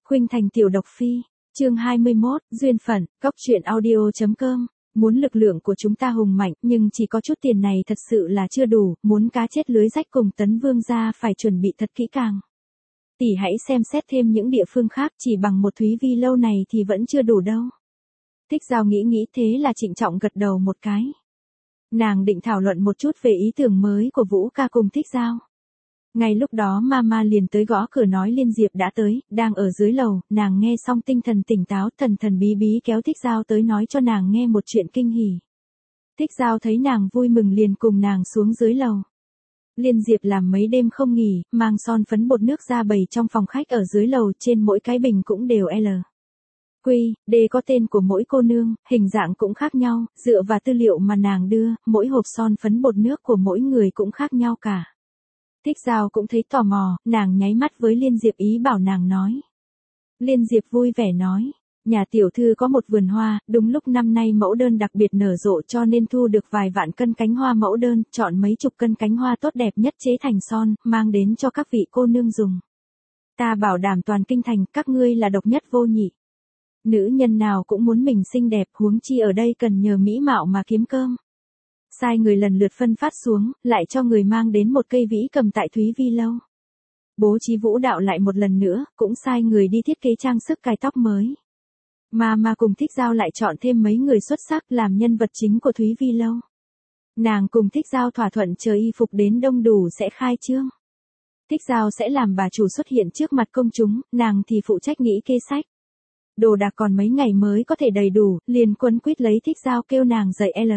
Khuynh Thành tiểu độc phi, chương 21, duyên phận, Cóc truyện audio.com. Muốn lực lượng của chúng ta hùng mạnh, nhưng chỉ có chút tiền này thật sự là chưa đủ, muốn cá chết lưới rách cùng Tấn Vương gia phải chuẩn bị thật kỹ càng. Tỷ hãy xem xét thêm những địa phương khác, chỉ bằng một Thúy Vi lâu này thì vẫn chưa đủ đâu. Thích Giao nghĩ thế là trịnh trọng gật đầu một cái. Nàng định thảo luận một chút về ý tưởng mới của Vũ ca cùng Thích Giao. Ngay lúc đó Mama liền tới gõ cửa nói Liên Diệp đã tới, đang ở dưới lầu, nàng nghe xong tinh thần tỉnh táo, thần bí bí kéo Thích Giao tới nói cho nàng nghe một chuyện kinh hỉ. Thích Giao thấy nàng vui mừng liền cùng nàng xuống dưới lầu. Liên Diệp làm mấy đêm không nghỉ, mang son phấn bột nước ra bày trong phòng khách ở dưới lầu, trên mỗi cái bình cũng đều L. Quy, D có tên của mỗi cô nương, hình dạng cũng khác nhau, dựa vào tư liệu mà nàng đưa, mỗi hộp son phấn bột nước của mỗi người cũng khác nhau cả. Thích Giao cũng thấy tò mò, nàng nháy mắt với Liên Diệp ý bảo nàng nói. Liên Diệp vui vẻ nói, nhà tiểu thư có một vườn hoa, đúng lúc năm nay mẫu đơn đặc biệt nở rộ cho nên thu được vài vạn cân cánh hoa mẫu đơn, chọn mấy chục cân cánh hoa tốt đẹp nhất chế thành son, mang đến cho các vị cô nương dùng. Ta bảo đảm toàn kinh thành các ngươi là độc nhất vô nhị. Nữ nhân nào cũng muốn mình xinh đẹp, huống chi ở đây cần nhờ mỹ mạo mà kiếm cơm. Sai người lần lượt phân phát xuống, lại cho người mang đến một cây vĩ cầm tại Thúy Vi lâu. Bố trí vũ đạo lại một lần nữa, cũng sai người đi thiết kế trang sức cài tóc mới. Mà cùng Thích Giao lại chọn thêm mấy người xuất sắc làm nhân vật chính của Thúy Vi lâu. Nàng cùng Thích Giao thỏa thuận chờ y phục đến đông đủ sẽ khai trương. Thích Giao sẽ làm bà chủ xuất hiện trước mặt công chúng, nàng thì phụ trách nghĩ kê sách. Đồ đạc còn mấy ngày mới có thể đầy đủ, liền quấn quýt lấy Thích Giao kêu nàng dạy L.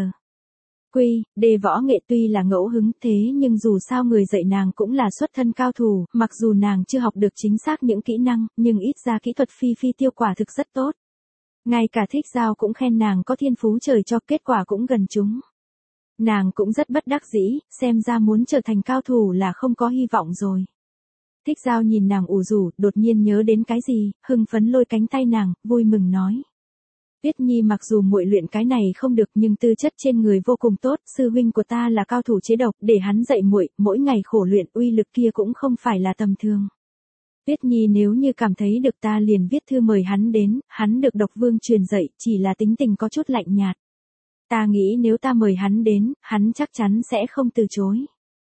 Quy, D võ nghệ tuy là ngẫu hứng thế nhưng dù sao người dạy nàng cũng là xuất thân cao thủ, mặc dù nàng chưa học được chính xác những kỹ năng, nhưng ít ra kỹ thuật phi tiêu quả thực rất tốt. Ngay cả Thích Giao cũng khen nàng có thiên phú trời cho, kết quả cũng gần chúng. Nàng cũng rất bất đắc dĩ, xem ra muốn trở thành cao thủ là không có hy vọng rồi. Thích Giao nhìn nàng ủ rũ, đột nhiên nhớ đến cái gì, hưng phấn lôi cánh tay nàng, vui mừng nói. Tuyết Nhi mặc dù muội luyện cái này không được nhưng tư chất trên người vô cùng tốt, sư huynh của ta là cao thủ chế độc, để hắn dạy muội, mỗi ngày khổ luyện uy lực kia cũng không phải là tầm thường. Tuyết Nhi nếu như cảm thấy được ta liền viết thư mời hắn đến, hắn được độc vương truyền dạy, chỉ là tính tình có chút lạnh nhạt. Ta nghĩ nếu ta mời hắn đến, hắn chắc chắn sẽ không từ chối.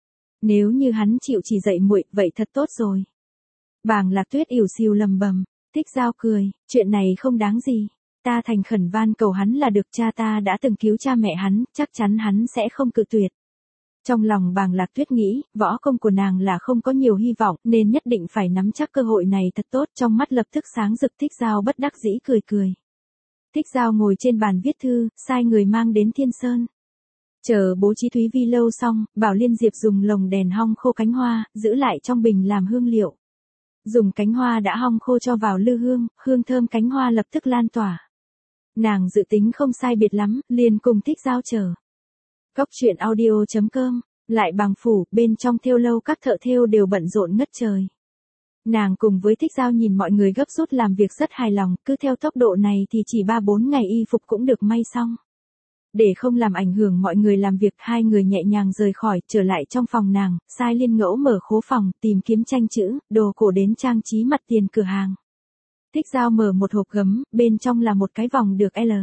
Nếu như hắn chịu chỉ dạy muội, vậy thật tốt rồi. Bàng Lạc Tuyết ỉu xìu lầm bầm, Thích Giao cười, chuyện này không đáng gì. Ta thành khẩn van cầu hắn là được, cha ta đã từng cứu cha mẹ hắn, chắc chắn hắn sẽ không cự tuyệt. Trong lòng Bàng Lạc Tuyết nghĩ, võ công của nàng là không có nhiều hy vọng, nên nhất định phải nắm chắc cơ hội này thật tốt, trong mắt lập tức sáng rực. Thích Giao bất đắc dĩ cười. Thích Giao ngồi trên bàn viết thư, sai người mang đến Thiên Sơn. Chờ bố trí Thúy Vi lâu xong, bảo Liên Diệp dùng lồng đèn hong khô cánh hoa, giữ lại trong bình làm hương liệu. Dùng cánh hoa đã hong khô cho vào lư hương, hương thơm cánh hoa lập tức lan tỏa. Nàng dự tính không sai biệt lắm, liền cùng Thích Giao chờ. Cóc truyện audio.com, lại Bàng phủ, bên trong thêu lâu các thợ thêu đều bận rộn ngất trời. Nàng cùng với Thích Giao nhìn mọi người gấp rút làm việc rất hài lòng, cứ theo tốc độ này thì chỉ 3-4 ngày y phục cũng được may xong. Để không làm ảnh hưởng mọi người làm việc, hai người nhẹ nhàng rời khỏi, trở lại trong phòng nàng, sai Liên Ngẫu mở khố phòng, tìm kiếm tranh chữ, đồ cổ đến trang trí mặt tiền cửa hàng. Thích Giao mở một hộp gấm, bên trong là một cái vòng được L.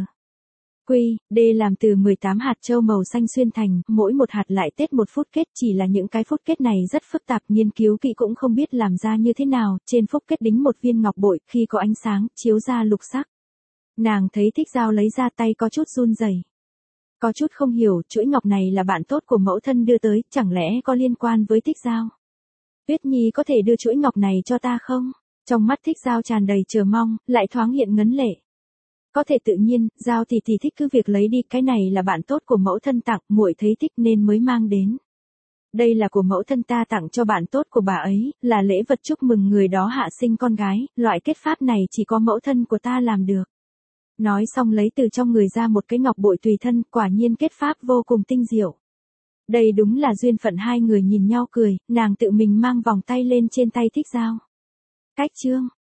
Quy, D làm từ 18 hạt châu màu xanh xuyên thành, mỗi một hạt lại tết một phút kết, chỉ là những cái phút kết này rất phức tạp, nghiên cứu kỹ cũng không biết làm ra như thế nào, trên phút kết đính một viên ngọc bội, khi có ánh sáng, chiếu ra lục sắc. Nàng thấy Thích Giao lấy ra tay có chút run rẩy. Có chút không hiểu, chuỗi ngọc này là bạn tốt của mẫu thân đưa tới, chẳng lẽ có liên quan với Thích Giao? Tuyết Nhi có thể đưa chuỗi ngọc này cho ta không? Trong mắt Thích Giao tràn đầy chờ mong, lại thoáng hiện ngấn lệ. Có thể tự nhiên, Giao thì thích cứ việc lấy đi, cái này là bạn tốt của mẫu thân tặng, muội thấy thích nên mới mang đến. Đây là của mẫu thân ta tặng cho bạn tốt của bà ấy, là lễ vật chúc mừng người đó hạ sinh con gái, loại kết pháp này chỉ có mẫu thân của ta làm được. Nói xong lấy từ trong người ra một cái ngọc bội tùy thân, quả nhiên kết pháp vô cùng tinh diệu. Đây đúng là duyên phận. Hai người nhìn nhau cười, nàng tự mình mang vòng tay lên trên tay Thích Giao. Cách chương